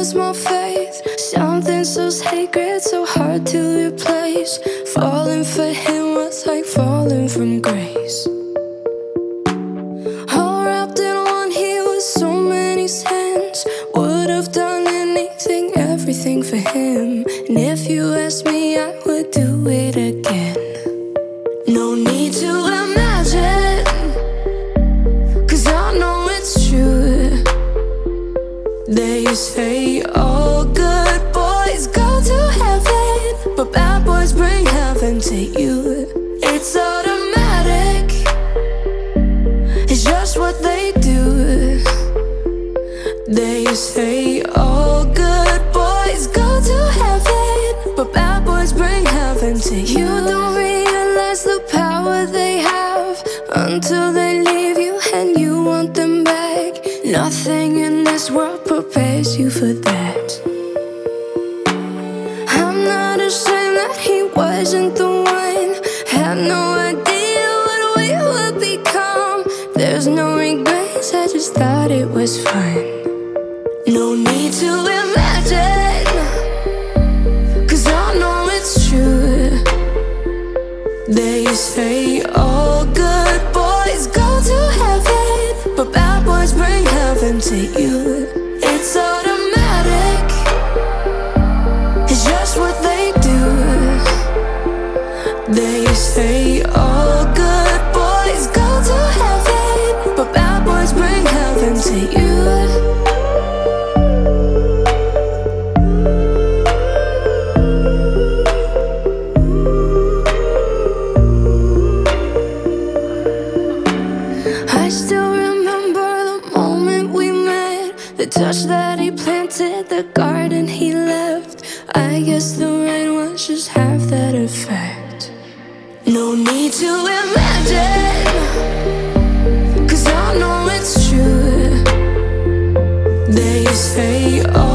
small faith, something so sacred, so hard to replace. Falling for him was like falling from grace. All wrapped in one, he was so many sins. Would have done anything, everything for him. And if you ask me, I would do it again. No need to imagine, 'cause I know it's true. They say all good boys go to heaven, but bad boys bring heaven to you. It's automatic, it's just what they do. They say all good boys go to heaven, but bad boys bring heaven to you. You don't realize the power they have until they leave you and you want them back. Nothing in this world prepares you for that. I'm not ashamed that he wasn't the one. Had no idea what we would become. There's no regrets, I just thought it was fun. No need to imagine, 'cause I know it's true. They say all good boys go to heaven, but bad boys bring heaven to you. It's automatic, it's just what they do. They say all good boys go to heaven, but bad boys bring heaven to you. I still remember the moment we met, the touch that he planted, the garden he left. I guess the rain was just half that effect. No need to imagine, 'cause I know it's true. They say